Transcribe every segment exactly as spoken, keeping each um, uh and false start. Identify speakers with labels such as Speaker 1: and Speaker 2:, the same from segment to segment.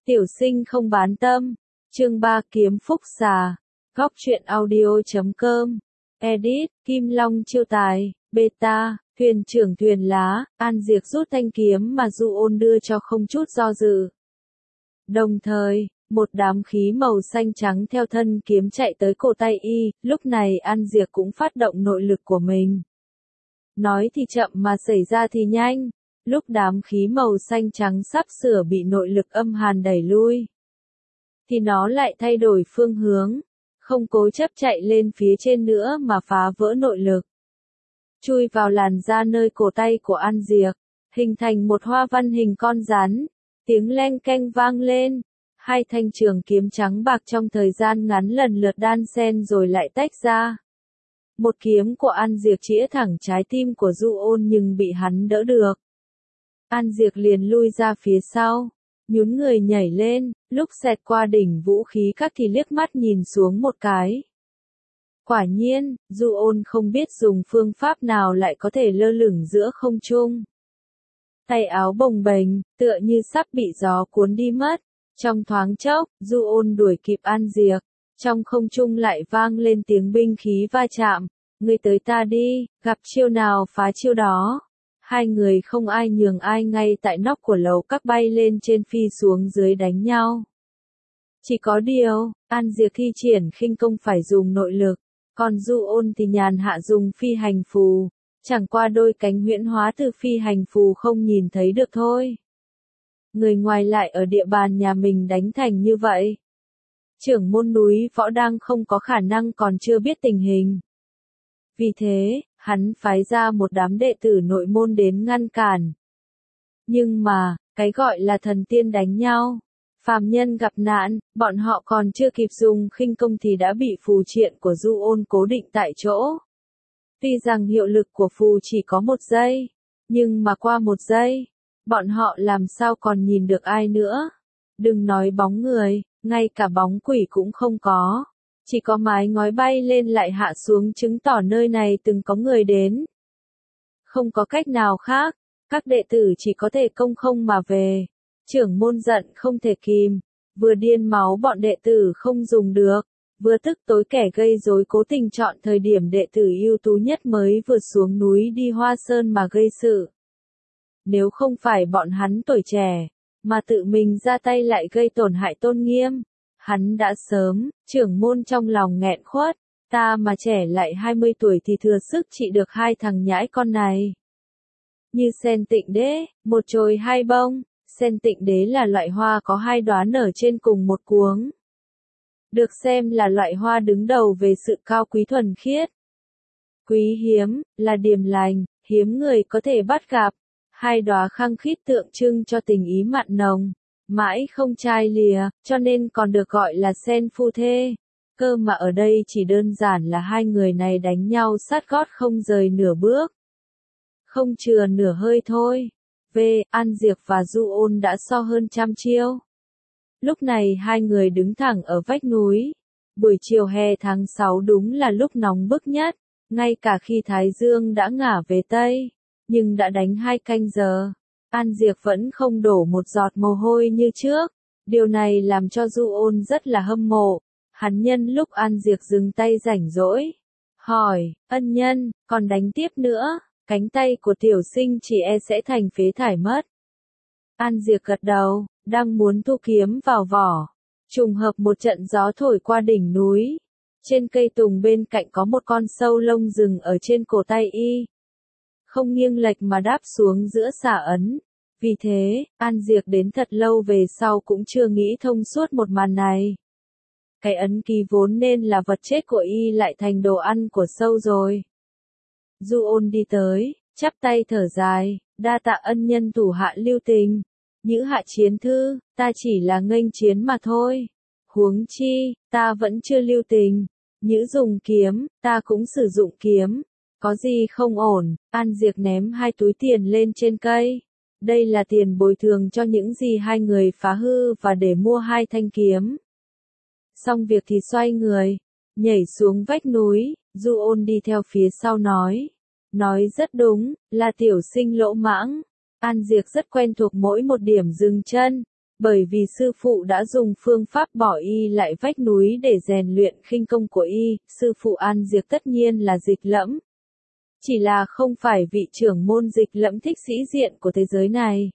Speaker 1: Tiểu sinh không bán tâm. Chương ba Kiếm Phúc Xà. Góc truyện audio chấm com. Edit, Kim Long chiêu tài, beta, thuyền trưởng thuyền lá, An Diệc rút thanh kiếm mà Du Ôn đưa cho không chút do dự. Đồng thời, một đám khí màu xanh trắng theo thân kiếm chạy tới cổ tay y, lúc này An Diệc cũng phát động nội lực của mình. Nói thì chậm mà xảy ra thì nhanh, lúc đám khí màu xanh trắng sắp sửa bị nội lực âm hàn đẩy lui, thì nó lại thay đổi phương hướng, không cố chấp chạy lên phía trên nữa mà phá vỡ nội lực, chui vào làn da nơi cổ tay của An Diệc, hình thành một hoa văn hình con rắn, tiếng leng keng vang lên, hai thanh trường kiếm trắng bạc trong thời gian ngắn lần lượt đan xen rồi lại tách ra. Một kiếm của An Diệc chĩa thẳng trái tim của Du Ôn nhưng bị hắn đỡ được. An Diệc liền lui ra phía sau, nhún người nhảy lên, lúc xẹt qua đỉnh vũ khí các thì liếc mắt nhìn xuống một cái. Quả nhiên, Du Ôn không biết dùng phương pháp nào lại có thể lơ lửng giữa không trung. Tay áo bồng bềnh, tựa như sắp bị gió cuốn đi mất. Trong thoáng chốc, Du Ôn đuổi kịp An Diệc, trong không trung lại vang lên tiếng binh khí va chạm, ngươi tới ta đi, gặp chiêu nào phá chiêu đó. Hai người không ai nhường ai ngay tại nóc của lầu các bay lên trên phi xuống dưới đánh nhau. Chỉ có điều, An Diệc thi triển khinh công phải dùng nội lực, còn Du Ôn thì nhàn hạ dùng phi hành phù, chẳng qua đôi cánh huyễn hóa từ phi hành phù không nhìn thấy được thôi. Người ngoài lại ở địa bàn nhà mình đánh thành như vậy. Trưởng môn núi võ đang không có khả năng còn chưa biết tình hình. Vì thế, hắn phái ra một đám đệ tử nội môn đến ngăn cản. Nhưng mà, cái gọi là thần tiên đánh nhau, phàm nhân gặp nạn, bọn họ còn chưa kịp dùng khinh công thì đã bị phù triện của Du Ôn cố định tại chỗ. Tuy rằng hiệu lực của phù chỉ có một giây, nhưng mà qua một giây, bọn họ làm sao còn nhìn được ai nữa. Đừng nói bóng người, ngay cả bóng quỷ cũng không có. Chỉ có mái ngói bay lên lại hạ xuống chứng tỏ nơi này từng có người đến. Không có cách nào khác, các đệ tử chỉ có thể công không mà về. Trưởng môn giận không thể kìm, vừa điên máu bọn đệ tử không dùng được, vừa tức tối kẻ gây rối cố tình chọn thời điểm đệ tử ưu tú nhất mới vừa xuống núi đi Hoa Sơn mà gây sự. Nếu không phải bọn hắn tuổi trẻ, mà tự mình ra tay lại gây tổn hại tôn nghiêm, hắn đã sớm, trưởng môn trong lòng nghẹn khuất, ta mà trẻ lại hai mươi tuổi thì thừa sức trị được hai thằng nhãi con này. Như sen tịnh đế, một chồi hai bông, sen tịnh đế là loại hoa có hai đóa nở trên cùng một cuống. Được xem là loại hoa đứng đầu về sự cao quý thuần khiết. Quý hiếm, là điềm lành, hiếm người có thể bắt gặp. Hai đóa khăng khít tượng trưng cho tình ý mặn nồng, mãi không chai lìa, cho nên còn được gọi là sen phu thê. Cơ mà ở đây chỉ đơn giản là hai người này đánh nhau sát gót không rời nửa bước. Không chừa nửa hơi thôi. V. An Diệc và Du Ôn đã so hơn trăm chiêu. Lúc này hai người đứng thẳng ở vách núi. Buổi chiều hè tháng sáu đúng là lúc nóng bức nhất, ngay cả khi Thái Dương đã ngả về Tây. Nhưng đã đánh hai canh giờ, An Diệc vẫn không đổ một giọt mồ hôi như trước. Điều này làm cho Du Ôn rất là hâm mộ. Hắn nhân lúc An Diệc dừng tay rảnh rỗi, hỏi, ân nhân, còn đánh tiếp nữa, cánh tay của tiểu sinh chỉ e sẽ thành phế thải mất. An Diệc gật đầu, đang muốn thu kiếm vào vỏ. Trùng hợp một trận gió thổi qua đỉnh núi. Trên cây tùng bên cạnh có một con sâu lông rừng ở trên cổ tay y. Không nghiêng lệch mà đáp xuống giữa xả ấn. Vì thế, An Diệc đến thật lâu về sau cũng chưa nghĩ thông suốt một màn này. Cái ấn ký vốn nên là vật chết của y lại thành đồ ăn của sâu rồi. Du Ôn đi tới, chắp tay thở dài, đa tạ ân nhân thủ hạ lưu tình. Nhữ hạ chiến thư, ta chỉ là nghênh chiến mà thôi. Huống chi, ta vẫn chưa lưu tình. Nhữ dùng kiếm, ta cũng sử dụng kiếm. Có gì không ổn, An Diệc ném hai túi tiền lên trên cây. Đây là tiền bồi thường cho những gì hai người phá hư và để mua hai thanh kiếm. Xong việc thì xoay người, nhảy xuống vách núi, Du Ôn đi theo phía sau nói. Nói rất đúng, là tiểu sinh lỗ mãng. An Diệc rất quen thuộc mỗi một điểm dừng chân, Bởi vì sư phụ đã dùng phương pháp bỏ y lại vách núi để rèn luyện khinh công của y, sư phụ An Diệp tất nhiên là Dịch Lẫm. Chỉ là không phải vị trưởng môn Dịch Lẫm thích sĩ diện của thế giới này,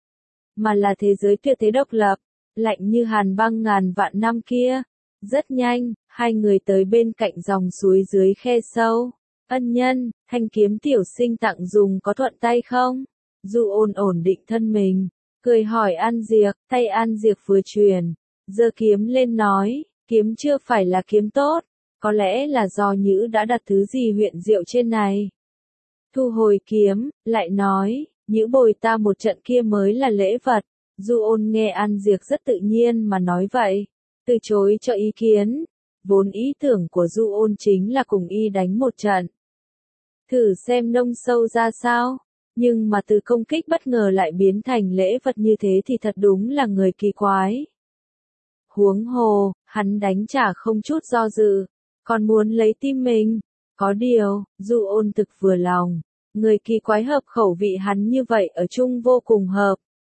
Speaker 1: mà là thế giới tuyệt thế độc lập, lạnh như hàn băng ngàn vạn năm kia. Rất nhanh, hai người tới bên cạnh dòng suối dưới khe sâu. Ân nhân, thanh kiếm tiểu sinh tặng dùng có thuận tay không? Du Ôn ổn định thân mình, cười hỏi An Diệp, tay An Diệp vừa truyền, giơ kiếm lên nói, kiếm chưa phải là kiếm tốt, có lẽ là do Nhữ đã đặt thứ gì huyền diệu trên này. Thu hồi kiếm, lại nói, Nhữ bồi ta một trận kia mới là lễ vật. Du Ôn nghe An Diệp rất tự nhiên mà nói vậy, từ chối cho ý kiến. Vốn ý tưởng của Du Ôn chính là cùng y đánh một trận, thử xem nông sâu ra sao, nhưng mà từ công kích bất ngờ lại biến thành lễ vật như thế thì thật đúng là người kỳ quái. Huống hồ, hắn đánh trả không chút do dự, còn muốn lấy tim mình. Có điều, Du Ôn thực vừa lòng, người kỳ quái hợp khẩu vị hắn như vậy ở chung vô cùng hợp.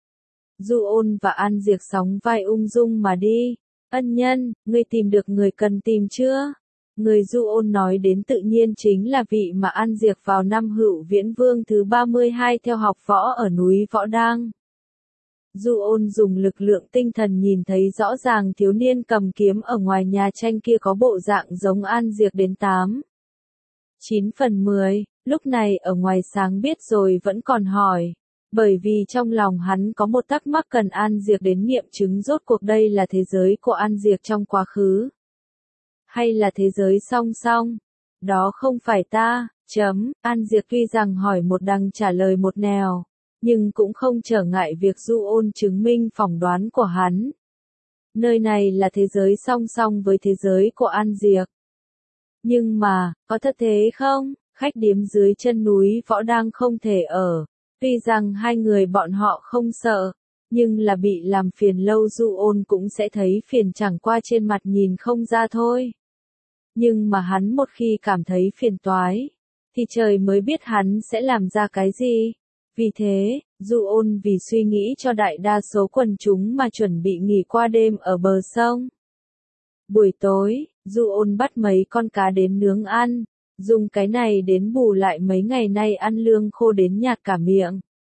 Speaker 1: Du Ôn và An Diệp sóng vai ung dung mà đi. Ân nhân, ngươi tìm được người cần tìm chưa? Người Du Ôn nói đến tự nhiên chính là vị mà An Diệp vào năm Hữu Viễn Vương thứ ba mươi hai theo học võ ở núi Võ Đang. Du Ôn dùng lực lượng tinh thần nhìn thấy rõ ràng thiếu niên cầm kiếm ở ngoài nhà tranh kia có bộ dạng giống An Diệp đến tám, chín phần mười, lúc này ở ngoài sáng biết rồi vẫn còn hỏi. Bởi vì trong lòng hắn có một thắc mắc cần An Diệp đến nghiệm chứng rốt cuộc đây là thế giới của An Diệp trong quá khứ, hay là thế giới song song. Đó không phải ta, chấm, An Diệp tuy rằng hỏi một đằng trả lời một nẻo, nhưng cũng không trở ngại việc Du Ôn chứng minh phỏng đoán của hắn. Nơi này là thế giới song song với thế giới của An Diệp. Nhưng mà, có thật thế không? Khách điếm dưới chân núi Võ Đang không thể ở. Tuy rằng hai người bọn họ không sợ, nhưng là bị làm phiền lâu Du Ôn cũng sẽ thấy phiền, chẳng qua trên mặt nhìn không ra thôi. Nhưng mà hắn một khi cảm thấy phiền toái, thì trời mới biết hắn sẽ làm ra cái gì. Vì thế, Du Ôn vì suy nghĩ cho đại đa số quần chúng mà chuẩn bị nghỉ qua đêm ở bờ sông. Buổi tối, Du Ôn bắt mấy con cá đến nướng ăn, dùng cái này đến bù lại mấy ngày nay ăn lương khô đến nhạt cả miệng.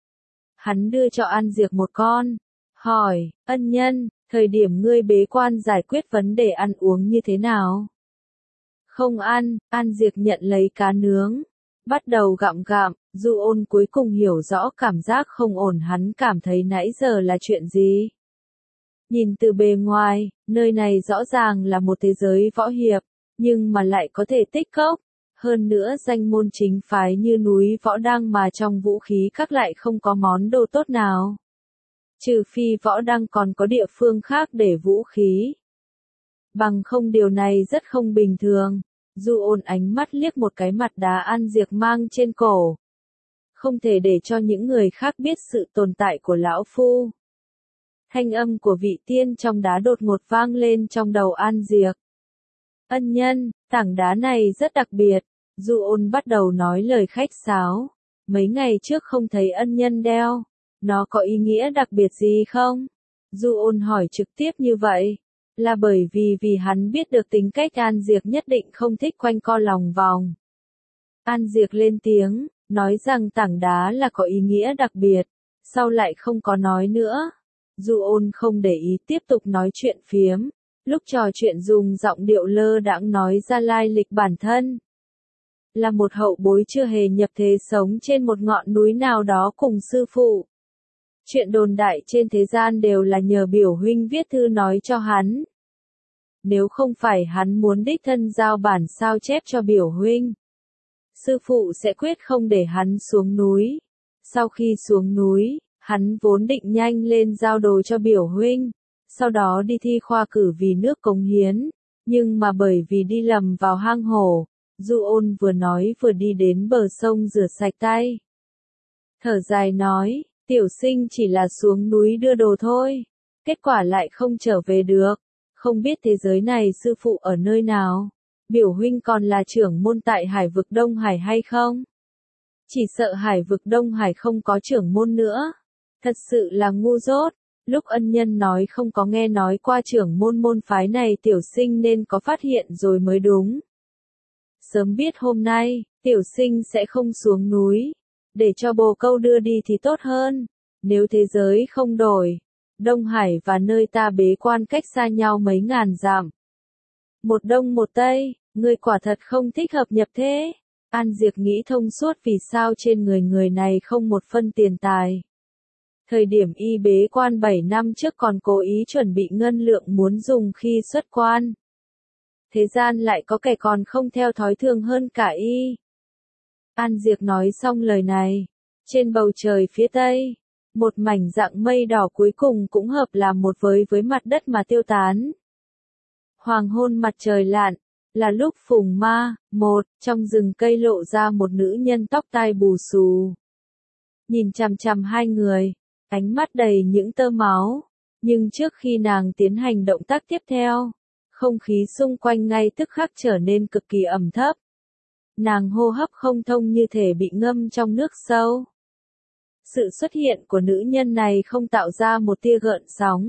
Speaker 1: Hắn đưa cho An Diệp một con, hỏi, ân nhân, thời điểm ngươi bế quan giải quyết vấn đề ăn uống như thế nào? Không ăn, An Diệp nhận lấy cá nướng, bắt đầu gặm gặm. Du Ôn cuối cùng hiểu rõ cảm giác không ổn hắn cảm thấy nãy giờ là chuyện gì. Nhìn từ bề ngoài, nơi này rõ ràng là một thế giới võ hiệp, nhưng mà lại có thể tích cốc. Hơn nữa danh môn chính phái như núi Võ Đang mà trong vũ khí các lại không có món đồ tốt nào. Trừ phi Võ Đang còn có địa phương khác để vũ khí. Bằng không điều này rất không bình thường. Du Ôn ánh mắt liếc một cái mặt đá An Diệp mang trên cổ. Không thể để cho những người khác biết sự tồn tại của lão phu. Thanh âm của vị tiên trong đá đột ngột vang lên trong đầu An Diệp. Ân nhân, tảng đá này rất đặc biệt. Du Ôn bắt đầu nói lời khách sáo. Mấy ngày trước không thấy ân nhân đeo. Nó có ý nghĩa đặc biệt gì không? Du Ôn hỏi trực tiếp như vậy. Là bởi vì vì hắn biết được tính cách An Diệp nhất định không thích quanh co lòng vòng. An Diệp lên tiếng, nói rằng tảng đá là có ý nghĩa đặc biệt. Sau lại không có nói nữa. Du Ôn không để ý tiếp tục nói chuyện phiếm. Lúc trò chuyện dùng giọng điệu lơ đãng nói ra lai lịch bản thân. Là một hậu bối chưa hề nhập thế sống trên một ngọn núi nào đó cùng sư phụ. Chuyện đồn đại trên thế gian đều là nhờ biểu huynh viết thư nói cho hắn. Nếu không phải hắn muốn đích thân giao bản sao chép cho biểu huynh, sư phụ sẽ quyết không để hắn xuống núi. Sau khi xuống núi, hắn vốn định nhanh lên giao đồ cho biểu huynh, sau đó đi thi khoa cử vì nước cống hiến, nhưng mà bởi vì đi lầm vào hang hổ, Du Ôn vừa nói vừa đi đến bờ sông rửa sạch tay. Thở dài nói, tiểu sinh chỉ là xuống núi đưa đồ thôi, kết quả lại không trở về được, không biết thế giới này sư phụ ở nơi nào, biểu huynh còn là trưởng môn tại Hải vực Đông Hải hay không? Chỉ sợ Hải vực Đông Hải không có trưởng môn nữa, thật sự là ngu dốt. Lúc ân nhân nói không có nghe nói qua trưởng môn môn phái này tiểu sinh nên có phát hiện rồi mới đúng. Sớm biết hôm nay, tiểu sinh sẽ không xuống núi, để cho bồ câu đưa đi thì tốt hơn. Nếu thế giới không đổi, Đông Hải và nơi ta bế quan cách xa nhau mấy ngàn dặm. Một đông một tây, người quả thật không thích hợp nhập thế. An Diệp nghĩ thông suốt vì sao trên người người này không một phân tiền tài. Thời điểm y bế quan bảy năm trước còn cố ý chuẩn bị ngân lượng muốn dùng khi xuất quan. Thế gian lại có kẻ còn không theo thói thường hơn cả y. An Diệp nói xong lời này, trên bầu trời phía tây, một mảnh dạng mây đỏ cuối cùng cũng hợp làm một với với mặt đất mà tiêu tán. Hoàng hôn mặt trời lặn, là lúc Phùng Ma, một, trong rừng cây lộ ra một nữ nhân tóc tai bù xù. Nhìn chằm chằm hai người, ánh mắt đầy những tơ máu, nhưng trước khi nàng tiến hành động tác tiếp theo, không khí xung quanh ngay tức khắc trở nên cực kỳ ẩm thấp. Nàng hô hấp không thông như thể bị ngâm trong nước sâu. Sự xuất hiện của nữ nhân này không tạo ra một tia gợn sóng.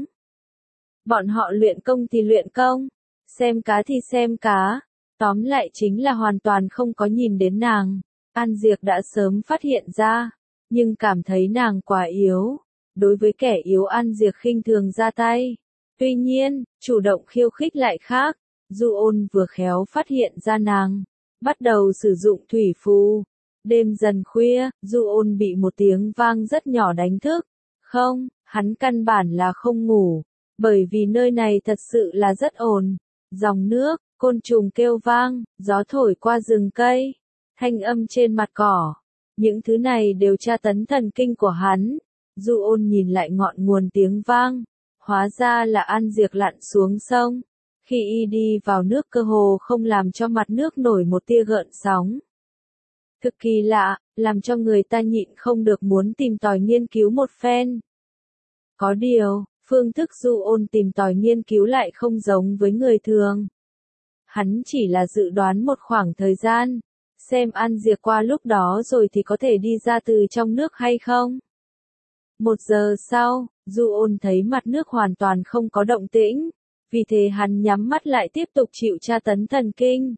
Speaker 1: Bọn họ luyện công thì luyện công, xem cá thì xem cá, tóm lại chính là hoàn toàn không có nhìn đến nàng. An Diệp đã sớm phát hiện ra, nhưng cảm thấy nàng quá yếu. Đối với kẻ yếu An Diệp khinh thường ra tay. Tuy nhiên, chủ động khiêu khích lại khác. Du Ôn vừa khéo phát hiện ra nàng, bắt đầu sử dụng thủy phù. Đêm dần khuya, Du Ôn bị một tiếng vang rất nhỏ đánh thức. Không, hắn căn bản là không ngủ, bởi vì nơi này thật sự là rất ồn. Dòng nước, côn trùng kêu vang, gió thổi qua rừng cây, thanh âm trên mặt cỏ. Những thứ này đều tra tấn thần kinh của hắn. Du Ôn nhìn lại ngọn nguồn tiếng vang, hóa ra là An Diệp lặn xuống sông. Khi y đi vào nước cơ hồ không làm cho mặt nước nổi một tia gợn sóng. Thực kỳ lạ, làm cho người ta nhịn không được muốn tìm tòi nghiên cứu một phen. Có điều, phương thức Du Ôn tìm tòi nghiên cứu lại không giống với người thường. Hắn chỉ là dự đoán một khoảng thời gian, xem An Diệp qua lúc đó rồi thì có thể đi ra từ trong nước hay không. Một giờ sau, Du Ôn thấy mặt nước hoàn toàn không có động tĩnh, vì thế hắn nhắm mắt lại tiếp tục chịu tra tấn thần kinh.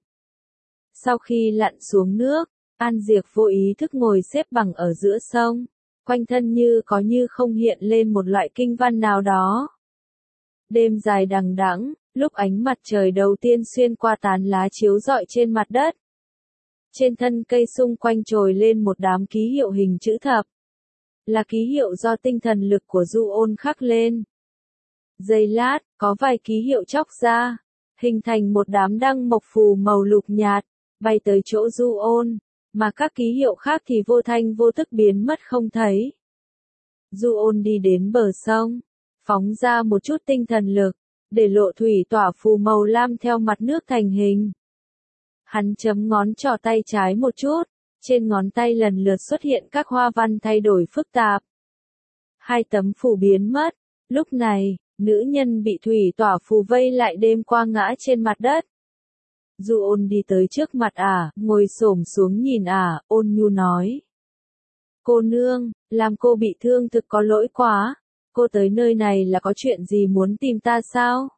Speaker 1: Sau khi lặn xuống nước, An Diệp vô ý thức ngồi xếp bằng ở giữa sông, quanh thân như có như không hiện lên một loại kinh văn nào đó. Đêm dài đằng đẵng, lúc ánh mặt trời đầu tiên xuyên qua tán lá chiếu rọi trên mặt đất. Trên thân cây xung quanh trồi lên một đám ký hiệu hình chữ thập. Là ký hiệu do tinh thần lực của Du Ôn khắc lên. Giây lát, có vài ký hiệu chóc ra, hình thành một đám đăng mộc phù màu lục nhạt, bay tới chỗ Du Ôn, mà các ký hiệu khác thì vô thanh vô tức biến mất không thấy. Du Ôn đi đến bờ sông, phóng ra một chút tinh thần lực, để lộ thủy tỏa phù màu lam theo mặt nước thành hình. Hắn chấm ngón trỏ tay trái một chút, trên ngón tay lần lượt xuất hiện các hoa văn thay đổi phức tạp. Hai tấm phù biến mất, lúc này, nữ nhân bị thủy tỏa phù vây lại đêm qua ngã trên mặt đất. Du Ôn đi tới trước mặt ả, ngồi xổm xuống nhìn ả, ôn nhu nói. Cô nương, làm cô bị thương thực có lỗi quá, cô tới nơi này là có chuyện gì muốn tìm ta sao?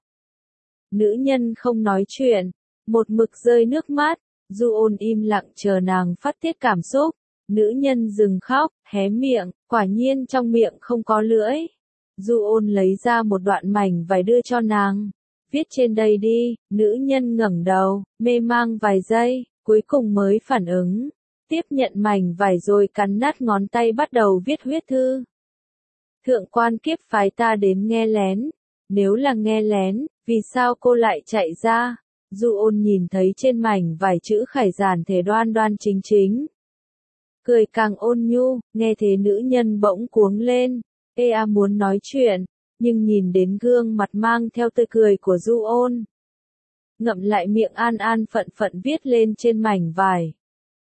Speaker 1: Nữ nhân không nói chuyện, một mực rơi nước mắt. Du Ôn im lặng chờ nàng phát tiết cảm xúc. Nữ nhân dừng khóc, hé miệng, quả nhiên trong miệng không có lưỡi. Du Ôn lấy ra một đoạn mảnh vải đưa cho nàng. Viết trên đây đi. Nữ nhân ngẩng đầu, mê mang vài giây, cuối cùng mới phản ứng. Tiếp nhận mảnh vải rồi cắn nát ngón tay bắt đầu viết huyết thư. Thượng quan kiếp phái ta đến nghe lén. Nếu là nghe lén, vì sao cô lại chạy ra? Du Ôn nhìn thấy trên mảnh vài chữ khải giản thể đoan đoan chính chính. Cười càng ôn nhu, nghe thế nữ nhân bỗng cuống lên. Ê a muốn nói chuyện, nhưng nhìn đến gương mặt mang theo tươi cười của Du Ôn. Ngậm lại miệng an an phận phận viết lên trên mảnh vải.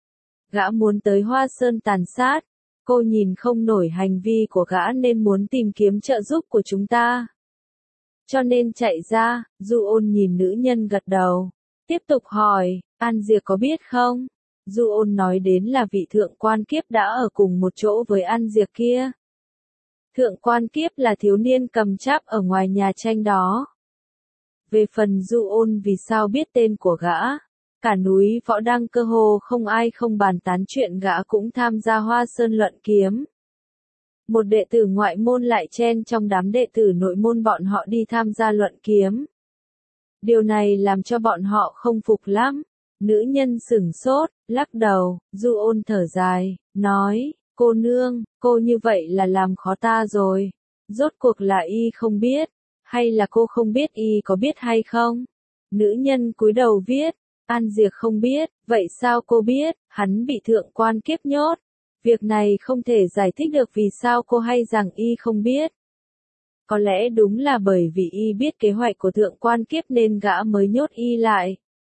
Speaker 1: Gã muốn tới Hoa Sơn tàn sát, cô nhìn không nổi hành vi của gã nên muốn tìm kiếm trợ giúp của chúng ta. Cho nên chạy ra. Du Ôn nhìn nữ nhân gật đầu, tiếp tục hỏi, An Diệp có biết không? Du Ôn nói đến là vị thượng quan kiếp đã ở cùng một chỗ với An Diệp kia. Thượng quan kiếp là thiếu niên cầm cháp ở ngoài nhà tranh đó. Về phần Du Ôn vì sao biết tên của gã, cả núi Võ Đăng cơ hồ không ai không bàn tán chuyện gã cũng tham gia Hoa Sơn luận kiếm. Một đệ tử ngoại môn lại chen trong đám đệ tử nội môn bọn họ đi tham gia luận kiếm. Điều này làm cho bọn họ không phục lắm. Nữ nhân sửng sốt, lắc đầu, Du Ôn thở dài, nói, cô nương, cô như vậy là làm khó ta rồi. Rốt cuộc là y không biết, hay là cô không biết y có biết hay không? Nữ nhân cúi đầu viết, An Diệc không biết, vậy sao cô biết, hắn bị thượng quan kiếp nhốt. Việc này không thể giải thích được vì sao cô hay rằng y không biết. Có lẽ đúng là bởi vì y biết kế hoạch của thượng quan kiếp nên gã mới nhốt y lại.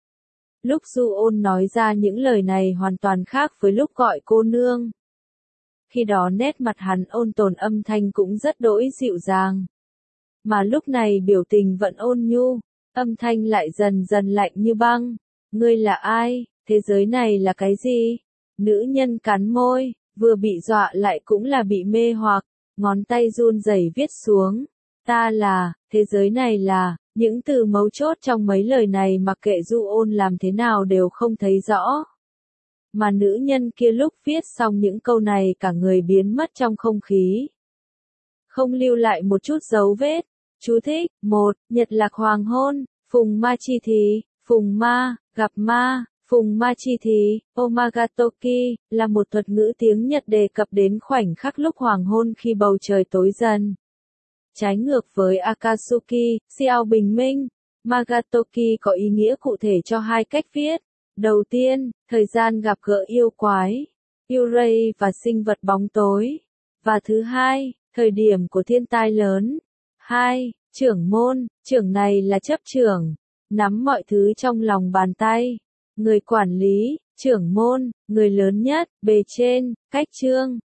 Speaker 1: Lúc Du Ôn nói ra những lời này hoàn toàn khác với lúc gọi cô nương. Khi đó nét mặt hắn ôn tồn, âm thanh cũng rất đỗi dịu dàng. Mà lúc này biểu tình vẫn ôn nhu, âm thanh lại dần dần lạnh như băng. Ngươi là ai? Thế giới này là cái gì? Nữ nhân cắn môi, vừa bị dọa lại cũng là bị mê hoặc, ngón tay run rẩy viết xuống. Ta là, thế giới này là, những từ mấu chốt trong mấy lời này mặc kệ Du Ôn làm thế nào đều không thấy rõ. Mà nữ nhân kia lúc viết xong những câu này cả người biến mất trong không khí. Không lưu lại một chút dấu vết. Chú thích, một, Nhật lạc hoàng hôn, phùng ma chi thí, phùng ma, gặp ma, phùng ma chi thí, omagatoki, là một thuật ngữ tiếng Nhật đề cập đến khoảnh khắc lúc hoàng hôn khi bầu trời tối dần. Trái ngược với Akatsuki, xiao bình minh, Magatoki có ý nghĩa cụ thể cho hai cách viết. Đầu tiên, thời gian gặp gỡ yêu quái, yêu ray và sinh vật bóng tối. Và thứ hai, thời điểm của thiên tai lớn. Hai, trưởng môn, trưởng này là chấp trưởng, nắm mọi thứ trong lòng bàn tay. Người quản lý, trưởng môn, người lớn nhất, bề trên, cách chương.